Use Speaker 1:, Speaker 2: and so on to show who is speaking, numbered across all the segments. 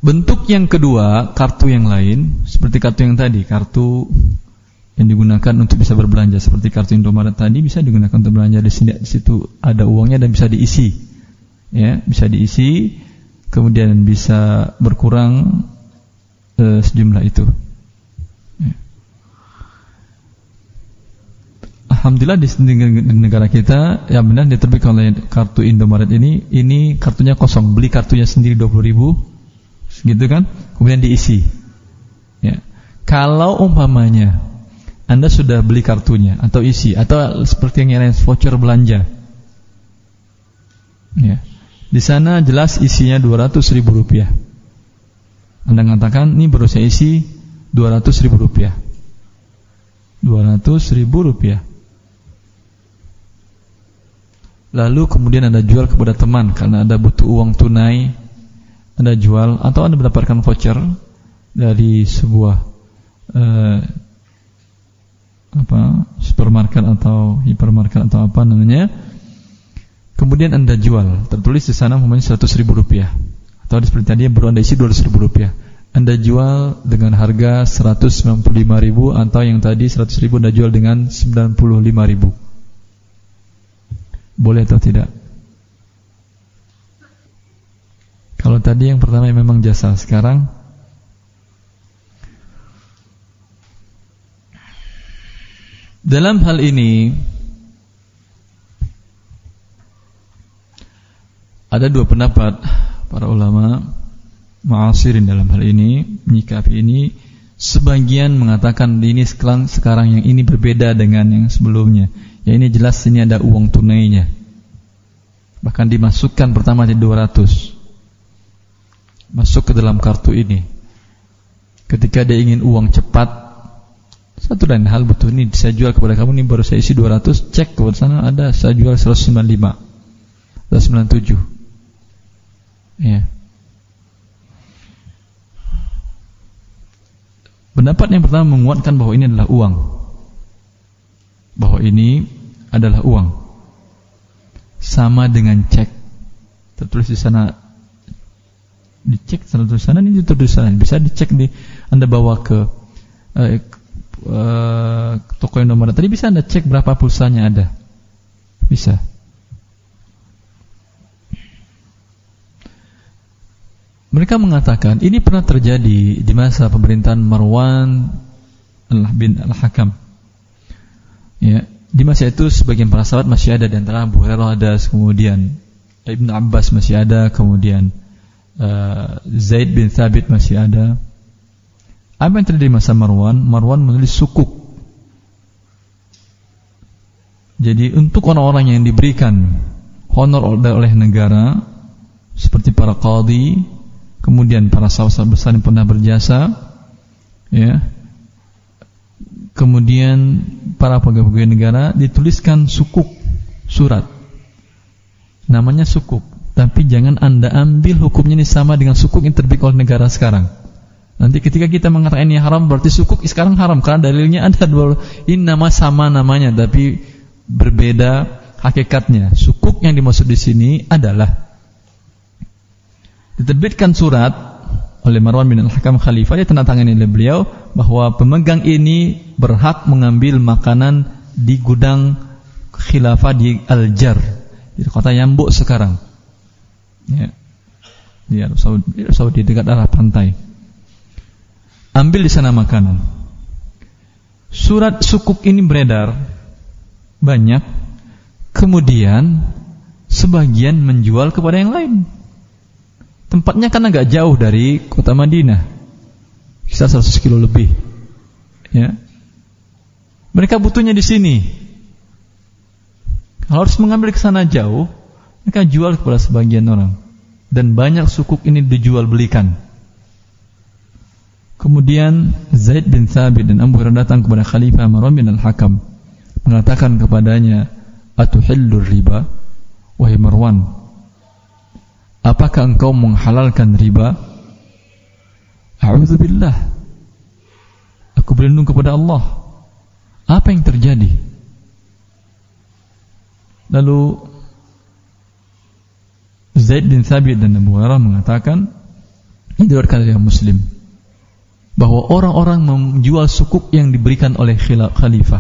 Speaker 1: Bentuk yang kedua, kartu yang lain, seperti kartu yang tadi, kartu yang digunakan untuk bisa berbelanja, seperti kartu Indomaret tadi bisa digunakan untuk belanja. Di situ ada uangnya dan bisa diisi, ya, bisa diisi, kemudian bisa berkurang sejumlah itu. Ya. Alhamdulillah di negara kita, ya benar diterbitkan oleh kartu Indomaret ini kartunya kosong, beli kartunya sendiri 20.000. Gitu kan, kemudian diisi. Ya. Kalau umpamanya Anda sudah beli kartunya atau isi, atau seperti yang lain voucher belanja, ya, di sana jelas isinya 200.000 rupiah. Anda mengatakan ini baru saya isi 200.000 rupiah, 200.000 rupiah. Lalu kemudian Anda jual kepada teman karena Anda butuh uang tunai. Anda jual atau Anda mendapatkan voucher dari sebuah supermarket atau hipermarket atau apa namanya. Kemudian Anda jual, tertulis di sana umpamanya 100.000 rupiah. Atau seperti tadi baru Anda isi 200.000 rupiah. Anda jual dengan harga 195.000 atau yang tadi 100.000 Anda jual dengan 95.000. Boleh atau tidak? Kalau tadi yang pertama memang jasa, sekarang dalam hal ini ada dua pendapat para ulama mu'asirin dalam hal ini menyikapi ini. Sebagian mengatakan ini sekarang yang ini berbeda dengan yang sebelumnya. Ya ini jelas ini ada uang tunainya. Bahkan dimasukkan pertama di 200. Masuk ke dalam kartu ini. Ketika dia ingin uang cepat, satu dan hal betul ini saya jual kepada kamu, ini baru saya isi 200, cek ke sana ada saya jual 195, 197. Ya. Pendapat yang pertama menguatkan bahwa ini adalah uang. Bahwa ini adalah uang. Sama dengan cek. Tertulis di sana, dicek tertulis sana, ini tertulis sana. Bisa dicek Anda bawa ke toko Indomaret tadi, bisa Anda cek berapa pulsanya ada. Bisa. Mereka mengatakan ini pernah terjadi di masa pemerintahan Marwan bin Al-Hakam. Ya, di masa itu sebagian para sahabat masih ada, di antara Abu Hurairah ada, kemudian Ibnu Abbas masih ada, kemudian Zaid bin Thabit masih ada. Apa yang terjadi di masa Marwan? Marwan menulis sukuk. Jadi untuk orang-orang yang diberikan honor oleh negara, seperti para qadhi, kemudian para sahabat besar yang pernah berjasa, ya, kemudian para pegawai negara, dituliskan sukuk, surat, namanya sukuk. Tapi jangan Anda ambil hukumnya ini sama dengan sukuk yang terbit oleh negara sekarang. Nanti ketika kita mengatakan ini haram, berarti sukuk sekarang haram, karena dalilnya ada dua. Ini nama sama namanya, tapi berbeda hakikatnya. Sukuk yang dimaksud di sini adalah diterbitkan surat oleh Marwan bin Al-Hakam Khalifah, dia tanda tangani oleh beliau bahwa pemegang ini berhak mengambil makanan di gudang khilafah di Al-Jar, di kota Yambuk sekarang. Ya, di Arab Saudi dekat arah pantai. Ambil di sana makanan. Surat sukuk ini beredar banyak. Kemudian sebagian menjual kepada yang lain. Tempatnya kan agak jauh dari kota Madinah, kisah 100 kilo lebih. Ya, mereka butuhnya di sini. Kalau harus mengambil ke sana jauh, mereka jual kepada sebagian orang. Dan banyak sukuk ini dijual belikan. Kemudian Zaid bin Thabit dan Abu Hurairah datang kepada Khalifah Marwan bin Al-Hakam, mengatakan kepadanya, "Atuhillur riba?" Wahai Marwan, apakah engkau menghalalkan riba? A'udzubillah, aku berlindung kepada Allah. Apa yang terjadi? Lalu Zaid bin Thabit dan Abu Hurairah mengatakan, Ini diriwayatkan oleh Muslim bahwa orang-orang menjual sukuk yang diberikan oleh khalifah.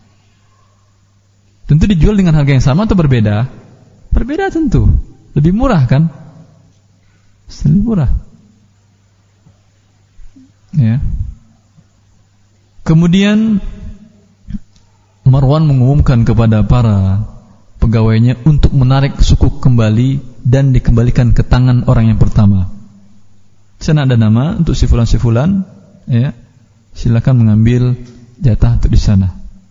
Speaker 1: Tentu dijual dengan harga yang sama atau berbeda? Berbeda tentu. Lebih murah kan? Lebih murah. Ya. Kemudian Marwan mengumumkan kepada para pegawainya untuk menarik sukuk kembali dan dikembalikan ke tangan orang yang pertama. Di sana ada nama untuk si fulan, ya. Silakan mengambil jatah untuk di sana.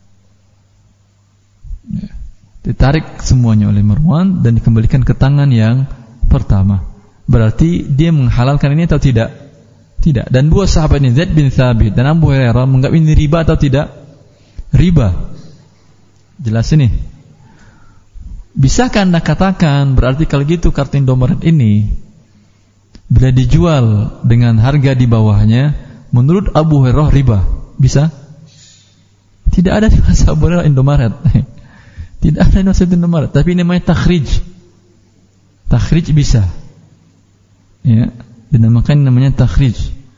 Speaker 1: Ya. Ditarik semuanya oleh Marwan dan dikembalikan ke tangan yang pertama. Berarti dia menghalalkan ini atau tidak? Tidak. Dan dua sahabat ini, Zaid bin Thabit dan Abu Hurairah, menganggap ini riba atau tidak? Riba. Jelas ini. Bisakah Anda katakan berarti kalau gitu kartu Indomaret ini bila dijual dengan harga di bawahnya menurut Abu Hurairah riba? Bisa? Tidak ada di masa Abu Hurairah Indomaret. Tidak ada di masa Indomaret. Tapi ini namanya takhrij. Takhrij bisa. Ya, dinamakan namanya takhrij.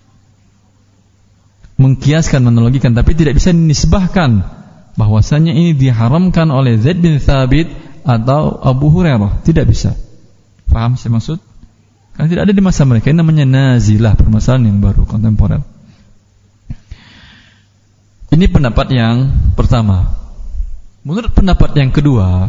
Speaker 1: Mengkiaskan, menanalogikan, tapi tidak bisa dinisbahkan bahwasanya ini diharamkan oleh Zaid bin Thabit atau Abu Hurairah. Tidak bisa. Paham saya maksud? Karena tidak ada di masa mereka. Ini namanya nazilah, permasalahan yang baru, kontemporer. Ini pendapat yang pertama. Menurut pendapat yang kedua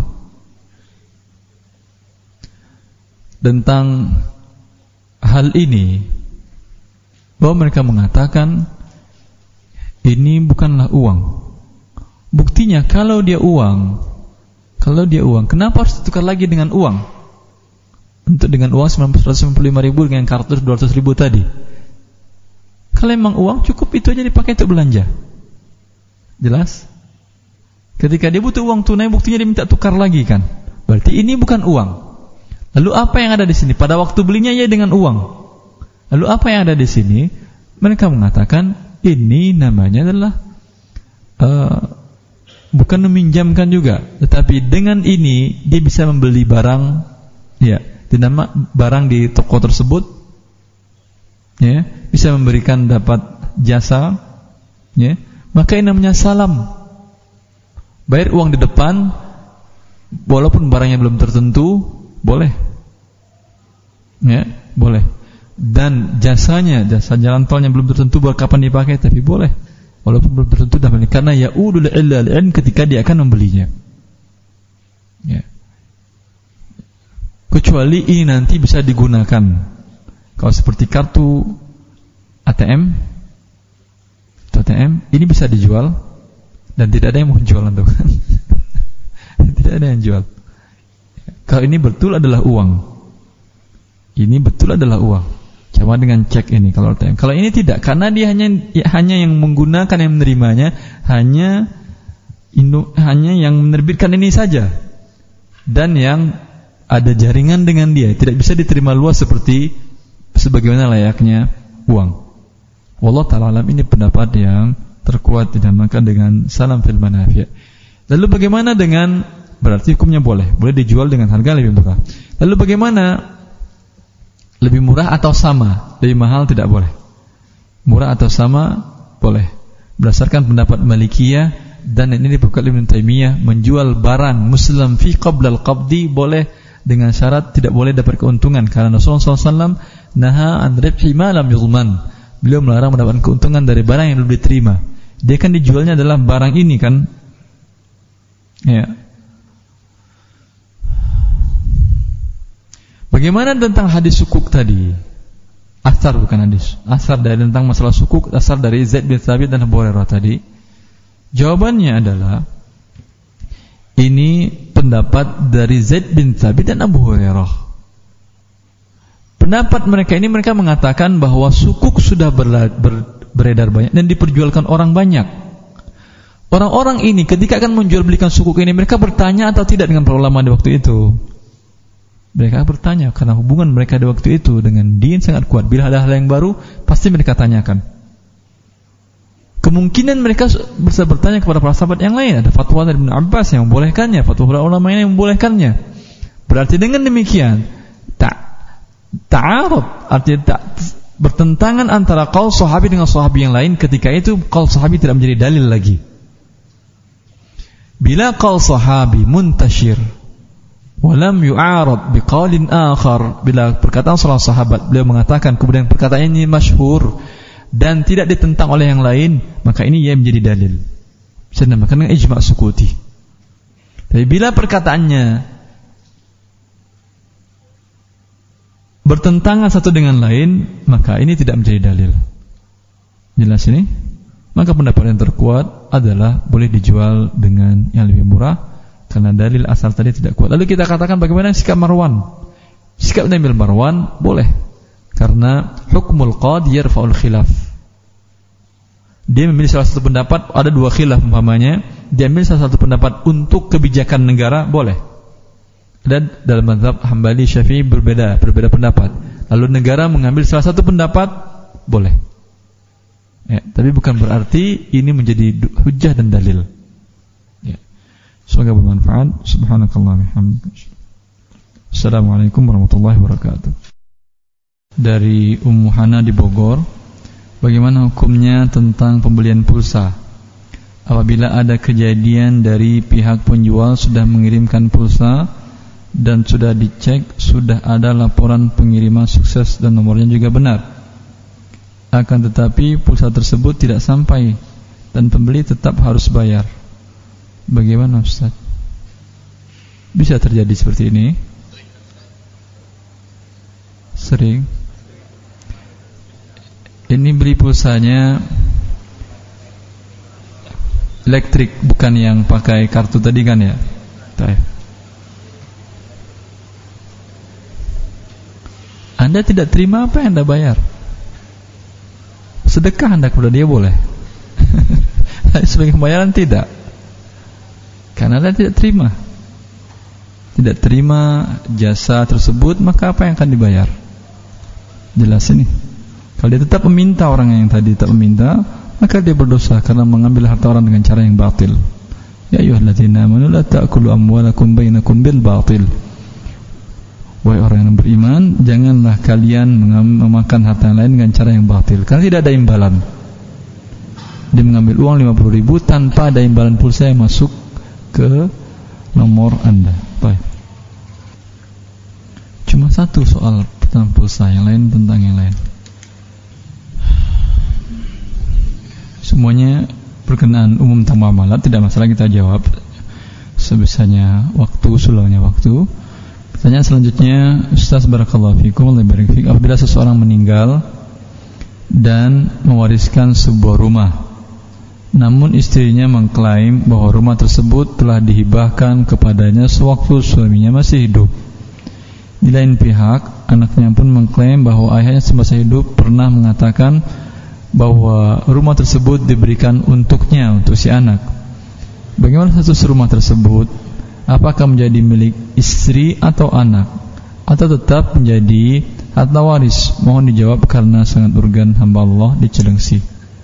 Speaker 1: tentang hal ini, bahwa mereka mengatakan ini bukanlah uang. Buktinya kalau dia uang, kenapa harus ditukar lagi dengan uang? Untuk dengan uang 155.000 dengan kartu 200.000 tadi. Kalau memang uang cukup itu aja dipakai untuk belanja. Jelas? Ketika dia butuh uang tunai, buktinya dia minta tukar lagi kan? Berarti ini bukan uang. Lalu apa yang ada di sini? Pada waktu belinya ya dengan uang. Lalu apa yang ada di sini? Mereka mengatakan ini namanya adalah bukan meminjamkan juga, tetapi dengan ini dia bisa membeli barang, ya, dinama barang di toko tersebut, ya, bisa memberikan dapat jasa, ya, maka ini namanya salam. Bayar uang di depan, walaupun barangnya belum tertentu, boleh, ya, boleh. Dan jasanya, jasa jalan tolnya belum tertentu kapan dipakai, tapi boleh. Walaupun belum tertentu dah beli, karena ya'udul ilal ketika dia akan membelinya. Ya. Kecuali ini nanti bisa digunakan. Kalau seperti kartu ATM, ini bisa dijual dan tidak ada yang mau jual itu kan. Tidak ada yang jual. Kalau ini betul adalah uang. Ini betul adalah uang. Sama dengan cek ini kalau ATM. Kalau ini tidak, karena dia hanya yang menggunakan, yang menerimanya hanya yang menerbitkan ini saja, dan yang ada jaringan dengan dia, tidak bisa diterima luas sebagaimana layaknya uang. Wallahu ta'ala alam, ini pendapat yang terkuat dinamakan dengan salam fil manafi'. Lalu bagaimana dengan, berarti hukumnya boleh dijual dengan harga lebih murah. Lalu bagaimana, lebih murah atau sama? Lebih mahal tidak boleh. Murah atau sama boleh. Berdasarkan pendapat Malikiyah, dan ini dibuka Ibnu Taimiyah, menjual barang muslim fi qabla al-qabdi boleh, dengan syarat tidak boleh dapat keuntungan, karena Rasulullah SAW naha an ribhi ma lam yuzman. Beliau melarang mendapatkan keuntungan dari barang yang belum diterima. Dia kan dijualnya adalah barang ini kan, ya. Bagaimana tentang hadis sukuk tadi? Asar bukan hadis. Asar dari tentang masalah sukuk, asar dari Zaid bin Thabit dan Abu Hurairah tadi. Jawabannya adalah ini pendapat dari Zaid bin Thabit dan Abu Hurairah. Pendapat mereka ini, mereka mengatakan bahwa sukuk sudah beredar banyak dan diperjualkan orang banyak. Orang-orang ini ketika akan menjual belikan sukuk ini, mereka bertanya atau tidak dengan para ulama di waktu itu? Mereka bertanya, karena hubungan mereka di waktu itu dengan din sangat kuat. Bila ada hal yang baru, pasti mereka tanyakan. Kemungkinan mereka bisa bertanya kepada para sahabat yang lain. Ada fatwa dari Ibnu Abbas yang membolehkannya, fatwa para ulama yang membolehkannya. Berarti dengan demikian ta'arud, artinya bertentangan antara qaul sahabi dengan sahabi yang lain, ketika itu qaul sahabi tidak menjadi dalil lagi. Bila qaul sahabi muntashir walam yu'arad biqaulin akhar, bila perkataan seorang sahabat beliau mengatakan kemudian perkataan ini masyhur dan tidak ditentang oleh yang lain, maka ini ia menjadi dalil. Bisa dinamakan dengan ijma' sukuti. Tapi bila perkataannya bertentangan satu dengan lain, maka ini tidak menjadi dalil. Jelas ini? Maka pendapat yang terkuat adalah boleh dijual dengan yang lebih murah karena dalil asal tadi tidak kuat. Lalu kita katakan bagaimana sikap Marwan? Sikap Nabi Marwan boleh, karena hukmul qad yarfa'ul khilaf. Dia memilih salah satu pendapat, ada dua khilaf umpamanya, dia memilih salah satu pendapat untuk kebijakan negara, boleh. Dan dalam mazhab Hambali Syafi'i berbeda pendapat. Lalu negara mengambil salah satu pendapat, boleh. Ya, tapi bukan berarti ini menjadi hujjah dan dalil. Ya. Semoga bermanfaat. Subhanakallah bihamdika. Assalamualaikum warahmatullahi wabarakatuh. Dari Ummu Hana di Bogor, bagaimana hukumnya tentang pembelian pulsa? Apabila ada kejadian dari pihak penjual sudah mengirimkan pulsa dan sudah dicek, sudah ada laporan pengiriman sukses dan nomornya juga benar, akan tetapi pulsa tersebut tidak sampai dan pembeli tetap harus bayar, bagaimana Ustaz? Bisa terjadi seperti ini? Sering. Ini beli pulsanya elektrik, bukan yang pakai kartu tadi kan ya? Anda tidak terima apa yang Anda bayar. Sedekah Anda kepada dia boleh. Sebagai pembayaran tidak. Karena Anda tidak terima. Tidak terima jasa tersebut, maka apa yang akan dibayar? Jelas ini. Kalau dia tetap meminta orang yang tadi tetap meminta, maka dia berdosa karena mengambil harta orang dengan cara yang batil. Ya ayyuhalladzina amanu la ta'kulu amwalakum bainakum bil batil. Wahai orang yang beriman, janganlah kalian memakan harta yang lain dengan cara yang batil, karena tidak ada imbalan. Dia mengambil uang 50.000 tanpa ada imbalan pulsa yang masuk ke nomor Anda. Baik. Cuma satu soal tentang pulsa, yang lain tentang yang lain. Semuanya berkenaan umum tentang muamalat, tidak masalah kita jawab sebisanya waktu, sulangnya waktu. Pertanyaan selanjutnya, Ustaz barakallahu fikum, Allah barik fik. Apabila seseorang meninggal dan mewariskan sebuah rumah, namun istrinya mengklaim bahwa rumah tersebut telah dihibahkan kepadanya sewaktu suaminya masih hidup. Di lain pihak, anaknya pun mengklaim bahwa ayahnya semasa hidup pernah mengatakan bahwa rumah tersebut diberikan untuknya, untuk si anak. Bagaimana status rumah tersebut? Apakah menjadi milik istri atau anak, atau tetap menjadi harta waris? Mohon dijawab karena sangat urgen, hamba Allah di Cilengsi.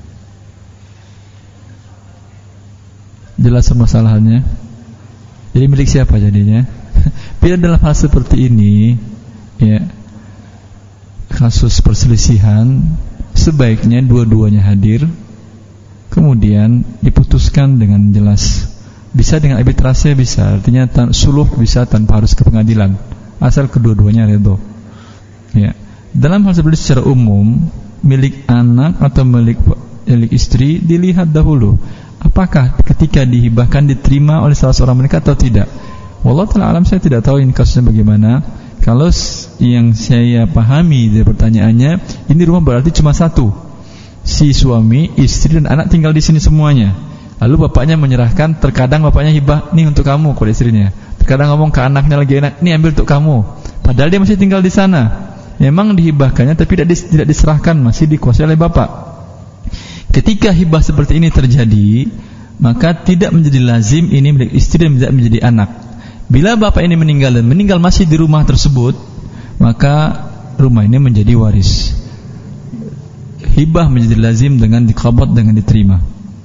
Speaker 1: Jelas permasalahannya. Jadi milik siapa jadinya? Bila dalam hal seperti ini, ya, kasus perselisihan, sebaiknya dua-duanya hadir, kemudian diputuskan dengan jelas. Bisa dengan arbitrase, bisa, artinya suluh bisa tanpa harus ke pengadilan, asal kedua-duanya redho. Ya. Dalam hal seperti secara umum, milik anak atau milik istri dilihat dahulu, apakah ketika dihibahkan diterima oleh salah seorang mereka atau tidak. Wallahu ta'ala alam, saya tidak tahu ini kasusnya bagaimana. Kalau yang saya pahami dari pertanyaannya, ini rumah berarti cuma satu, si suami, istri dan anak tinggal di sini semuanya. Lalu bapaknya menyerahkan, terkadang bapaknya hibah, nih untuk kamu kepada istrinya. Terkadang ngomong ke anaknya lagi enak, nih ambil untuk kamu. Padahal dia masih tinggal di sana. Memang dihibahkannya tapi tidak diserahkan, masih dikuasai oleh bapak. Ketika hibah seperti ini terjadi, maka tidak menjadi lazim ini milik istri dan tidak menjadi anak. Bila bapak ini meninggal dan meninggal masih di rumah tersebut, maka rumah ini menjadi waris. Hibah menjadi lazim dengan dikabut, dengan diterima.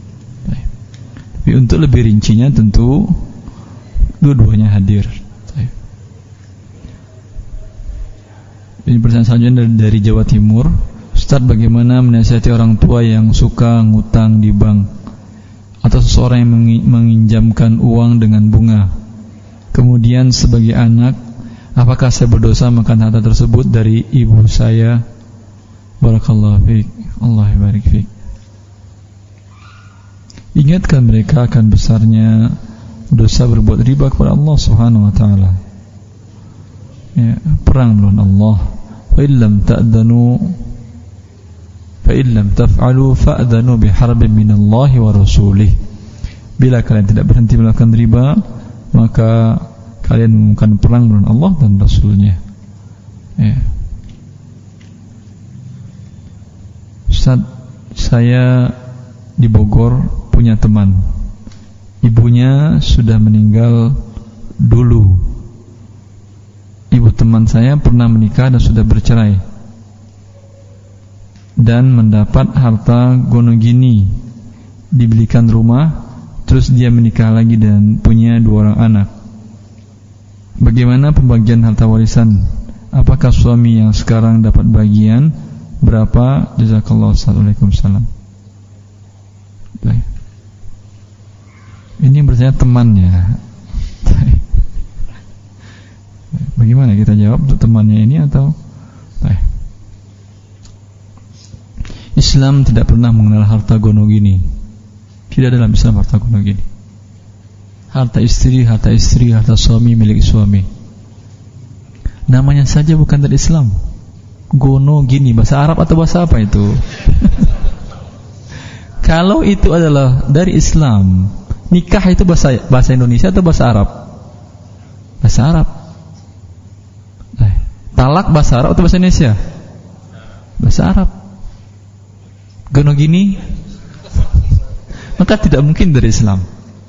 Speaker 1: Tapi untuk lebih rincinya tentu dua-duanya hadir. Ini pertanyaan selanjutnya dari Jawa Timur. Ustaz, bagaimana menasihati orang tua yang suka ngutang di bank atau seseorang yang menginjamkan uang dengan bunga? Kemudian sebagai anak, apakah saya berdosa makan harta tersebut dari ibu saya? Barakallahu fiik. Allah barik fiik. Ingatkan mereka akan besarnya dosa berbuat riba kepada Allah Subhanahu wa taala. Ya, perang melawan Allah. Fa illam ta'danu fa illam taf'alu fa'danu biharbin minallahi wa rasulih. Bila kalian tidak berhenti melakukan riba, maka kalian melakukan perang melawan Allah dan Rasulnya. Ya. Ustaz, saya di Bogor punya teman. Ibunya sudah meninggal dulu. Ibu teman saya pernah menikah dan sudah bercerai dan mendapat harta gonogini, dibelikan rumah, terus dia menikah lagi dan punya 2 orang anak. Bagaimana pembagian harta warisan? Apakah suami yang sekarang dapat bagian berapa? Jazakallahu Waalaikumsalam. Ini bertanya temannya. Bagaimana kita jawab untuk temannya ini atau? Islam tidak pernah mengenal harta gonogini. Tidak dalam Islam harta gonogini. Harta istri, harta suami milik suami. Namanya saja bukan dari Islam. Gonogini, bahasa Arab atau bahasa apa itu? Kalau itu adalah dari Islam, nikah itu bahasa Indonesia atau bahasa Arab? Bahasa Arab. Talak bahasa Arab atau bahasa Indonesia? Bahasa Arab. Gonogini, maka tidak mungkin dari Islam.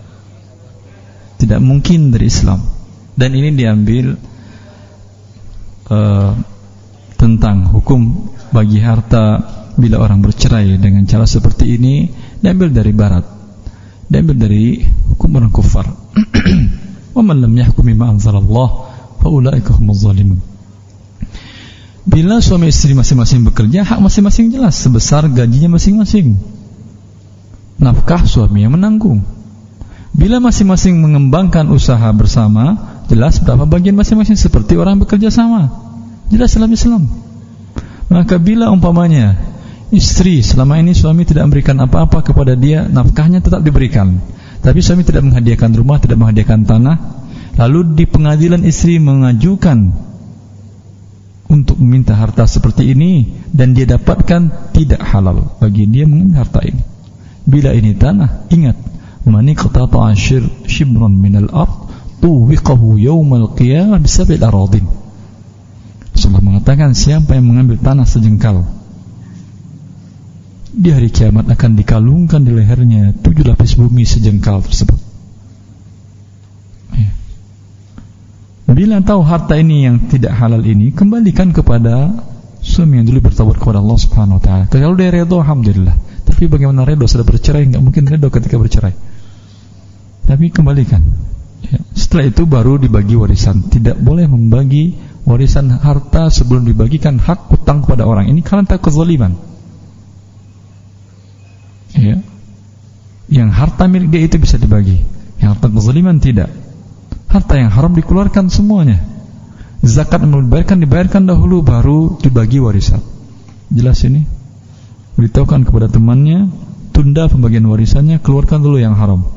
Speaker 1: Tidak mungkin dari Islam. Dan ini diambil tentang hukum bagi harta bila orang bercerai dengan cara seperti ini, diambil dari Barat, diambil dari hukum orang kufar. Wa man lam yahkum bima anzalallah fa ulaika humuz zalimun. Bila suami istri masing-masing bekerja, hak masing-masing jelas sebesar gajinya masing-masing. Nafkah suami yang menanggung. Bila masing-masing mengembangkan usaha bersama, jelas berapa bagian masing-masing seperti orang bekerja sama. Jelas dalam Islam. Maka bila umpamanya istri selama ini suami tidak memberikan apa-apa kepada dia, nafkahnya tetap diberikan. Tapi suami tidak menghadiahkan rumah, tidak menghadiahkan tanah, lalu di pengadilan istri mengajukan untuk meminta harta seperti ini dan dia dapatkan, tidak halal bagi dia mengambil harta ini. Bila ini tanah, ingat, man iqtata'a shibran minal ard tuwiqahu yawmal qiyamah bisab'il aradin. Rasulullah mengatakan, siapa yang mengambil tanah sejengkal, di hari kiamat akan dikalungkan di lehernya 7 lapis bumi sejengkal tersebut. Bila tahu harta ini yang tidak halal ini, kembalikan kepada suami yang dulu bertaubat kepada Allah Subhanahu wa taala. Kalau dia redha, alhamdulillah. Tapi bagaimana redha sudah bercerai? Enggak mungkin redha ketika bercerai. Tapi kembalikan. Ya. Setelah itu baru dibagi warisan. Tidak boleh membagi warisan harta sebelum dibagikan hak hutang kepada orang. Ini karena kezaliman. Ya. Yang harta milik dia itu bisa dibagi. Yang harta kezaliman tidak. Harta yang haram dikeluarkan semuanya. Zakat dibayarkan dahulu, baru dibagi warisan. Jelas ini? Beritahukan kepada temannya, tunda pembagian warisannya, keluarkan dulu yang haram.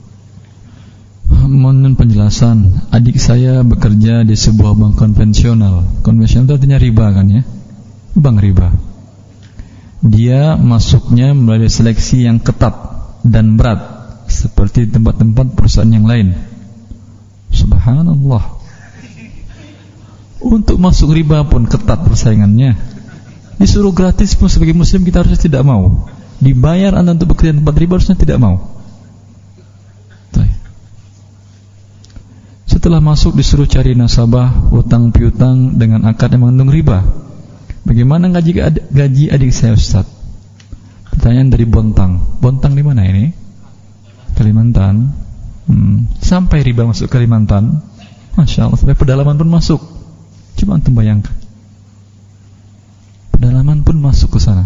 Speaker 1: Mohon penjelasan. Adik saya bekerja di sebuah bank konvensional. Konvensional itu artinya riba kan ya? Bank riba. Dia masuknya melalui seleksi yang ketat dan berat, seperti tempat-tempat perusahaan yang lain. Subhanallah. Untuk masuk riba pun ketat persaingannya. Disuruh gratis pun sebagai muslim kita harusnya tidak mau. Dibayar Anda untuk bekerja di tempat riba harusnya tidak mau. Setelah masuk disuruh cari nasabah, hutang piutang dengan akad yang mengandung riba. Bagaimana gaji adik saya, Ustaz? Pertanyaan dari Bontang. Bontang di mana ini? Kalimantan. Sampai riba masuk Kalimantan, Masya Allah, sampai pedalaman pun masuk. Coba antum bayangkan, pedalaman pun masuk ke sana.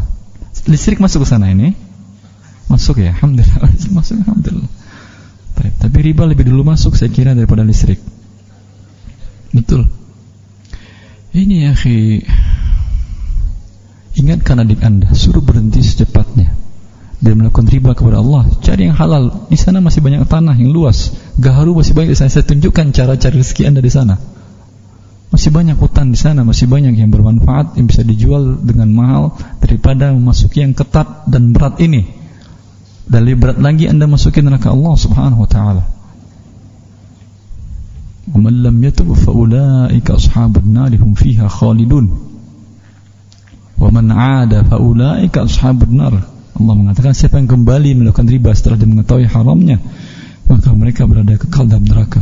Speaker 1: Listrik masuk ke sana ini? Masuk ya, alhamdulillah. Masuk, alhamdulillah. Tapi riba lebih dulu masuk saya kira daripada listrik. Betul. Ini ya akhi, ingatkan adik Anda, suruh berhenti secepatnya dan melakukan riba kepada Allah. Cari yang halal. Di sana masih banyak tanah yang luas, gaharu masih banyak di sana. Saya tunjukkan cara cari rezeki Anda di sana. Masih banyak hutan di sana, masih banyak yang bermanfaat yang bisa dijual dengan mahal daripada memasuki yang ketat dan berat ini. Dan lebih berat lagi Anda masuki neraka Allah Subhanahu wa taala. Wa man lam yatub fa ulaika ashabun nar hum fiha khalidun. Wa man 'ada fa ulaika ashabun nar. Allah mengatakan siapa yang kembali melakukan riba setelah dia mengetahui haramnya, maka mereka berada kekal dalam neraka.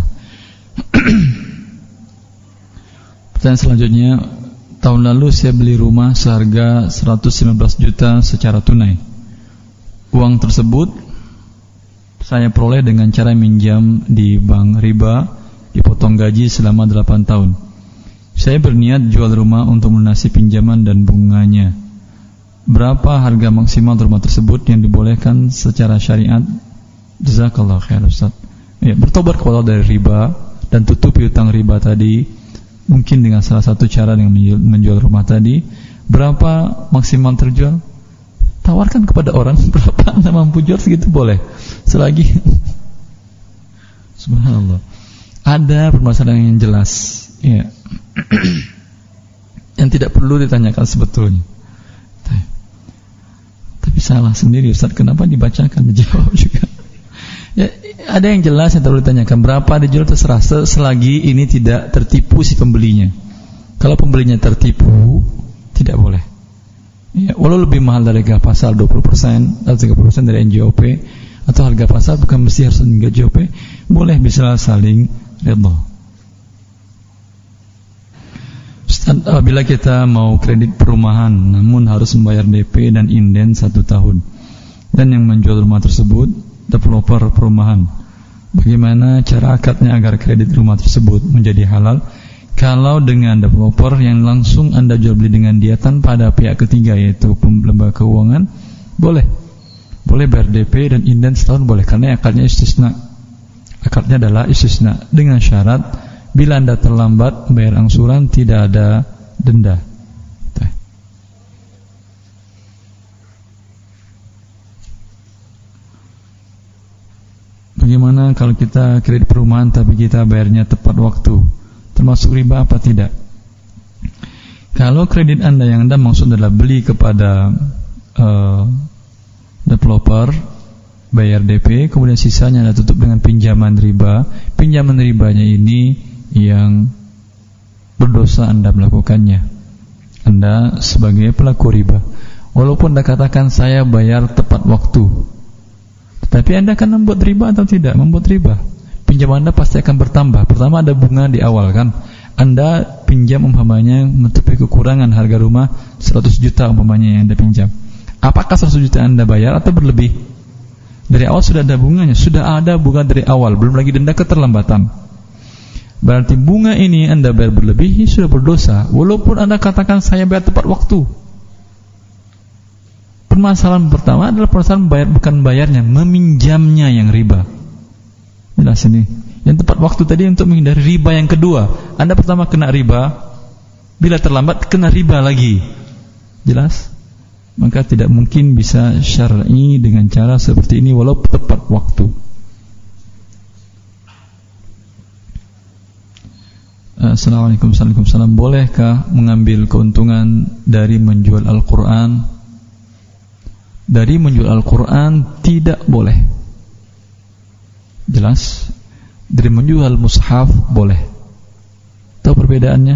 Speaker 1: Pertanyaan selanjutnya, tahun lalu saya beli rumah seharga 119 juta secara tunai. Uang tersebut saya peroleh dengan cara minjam di bank riba, dipotong gaji selama 8 tahun. Saya berniat jual rumah untuk melunasi pinjaman dan bunganya. Berapa harga maksimal rumah tersebut yang dibolehkan secara syariat? Jazakallah khair Ustaz. Ya, bertobat kepada Allah dari riba dan tutupi utang riba tadi, mungkin dengan salah satu cara dengan menjual rumah tadi. Berapa maksimal terjual? Tawarkan kepada orang berapa Anda mampu jual, segitu boleh. Selagi subhanallah ada permasalahan yang jelas, ya, yang tidak perlu ditanyakan sebetulnya. Tapi salah sendiri Ustaz, kenapa dibacakan, dijawab juga. Ya, ada yang jelas yang perlu ditanyakan. Berapa dijual terserah, selagi ini tidak tertipu si pembelinya. Kalau pembelinya tertipu, tidak boleh. Ya, walau lebih mahal dari harga pasar 20% atau 30% dari NJOP, atau harga pasar bukan mesti harus hingga JOP, boleh, bisa saling redha. Apabila kita mau kredit perumahan namun harus membayar DP dan inden 1 tahun, dan yang menjual rumah tersebut developer perumahan, bagaimana cara akadnya agar kredit rumah tersebut menjadi halal? Kalau dengan developer yang langsung Anda jual beli dengan dia tanpa ada pihak ketiga, yaitu lembaga keuangan, boleh bayar DP dan inden setahun, boleh, karena akadnya istisna. Akadnya adalah istisna dengan syarat bila Anda terlambat bayar angsuran tidak ada denda. Bagaimana kalau kita kredit perumahan tapi kita bayarnya tepat waktu? Termasuk riba apa tidak? Kalau kredit Anda yang Anda maksud adalah beli kepada developer, bayar DP, kemudian sisanya Anda tutup dengan pinjaman riba. Pinjaman ribanya ini yang berdosa Anda melakukannya. Anda sebagai pelaku riba. Walaupun Anda katakan saya bayar tepat waktu, tapi Anda akan membuat riba atau tidak? Membuat riba. Pinjaman Anda pasti akan bertambah. Pertama ada bunga di awal kan. Anda pinjam umpamanya menutupi kekurangan harga rumah 100 juta umpamanya yang Anda pinjam. Apakah 100 juta Anda bayar atau berlebih? Dari awal sudah ada bunganya, sudah ada bunga dari awal, belum lagi denda keterlambatan. Berarti bunga ini Anda bayar berlebih, ini sudah berdosa. Walaupun Anda katakan saya bayar tepat waktu. Permasalahan pertama adalah permasalahan bayar, bukan bayarnya, meminjamnya yang riba. Jelas ini. Yang tepat waktu tadi untuk menghindari riba yang kedua. Anda pertama kena riba, bila terlambat kena riba lagi. Jelas? Maka tidak mungkin bisa syar'i dengan cara seperti ini walau tepat waktu. Assalamualaikum warahmatullahi wabarakatuh. Bolehkah mengambil keuntungan dari menjual Al-Quran? Dari menjual Al-Quran tidak boleh. Jelas? Dari menjual mushaf boleh. Tahu perbedaannya?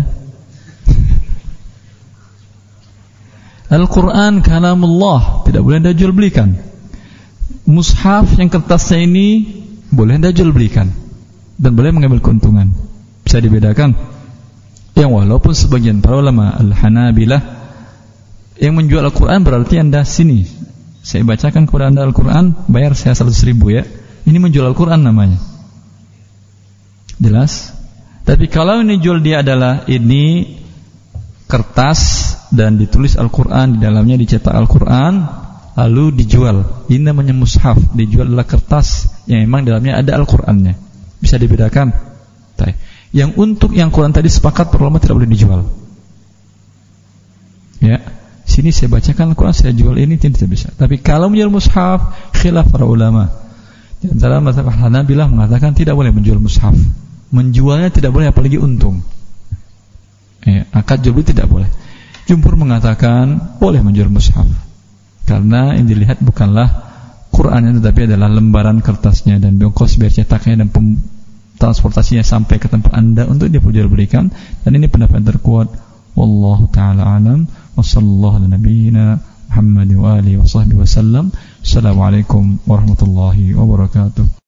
Speaker 1: Al-Quran kalamullah, tidak boleh Anda jual belikan. Mushaf yang kertasnya ini boleh Anda jual belikan dan boleh mengambil keuntungan. Bisa dibedakan. Yang walaupun sebagian para ulama Al-Hanabilah yang menjual Al-Quran berarti Anda sini, saya bacakan kepada Anda Al-Quran, bayar saya 100.000 ya. Ini menjual Al-Quran namanya. Jelas? Tapi kalau ini jual dia adalah ini kertas dan ditulis Al-Quran, di dalamnya dicetak Al-Quran, lalu dijual. Ini namanya mushaf. Dijual adalah kertas yang memang dalamnya ada Al-Qurannya. Bisa dibedakan? Yang untuk yang Quran tadi sepakat para ulama tidak boleh dijual. Ya, sini saya bacakan Al-Quran, saya jual ini tidak bisa. Tapi kalau menjual mushaf, khilaf para ulama. Di antara mazhab Hanabilah mengatakan tidak boleh menjual mushaf. Menjualnya tidak boleh, apalagi untung. Akad jual beli tidak boleh. Jumhur mengatakan boleh menjual mushaf, karena yang dilihat bukanlah Qurannya, tetapi adalah lembaran kertasnya dan ongkos biar cetaknya dan transportasinya sampai ke tempat Anda untuk diperjualbelikan. Dan ini pendapat yang terkuat. Wallahu taala alam. Wassallallahu ala nabiyyina Muhammad wa alihi wa sahbihi wasallam. Assalamualaikum warahmatullahi wabarakatuh.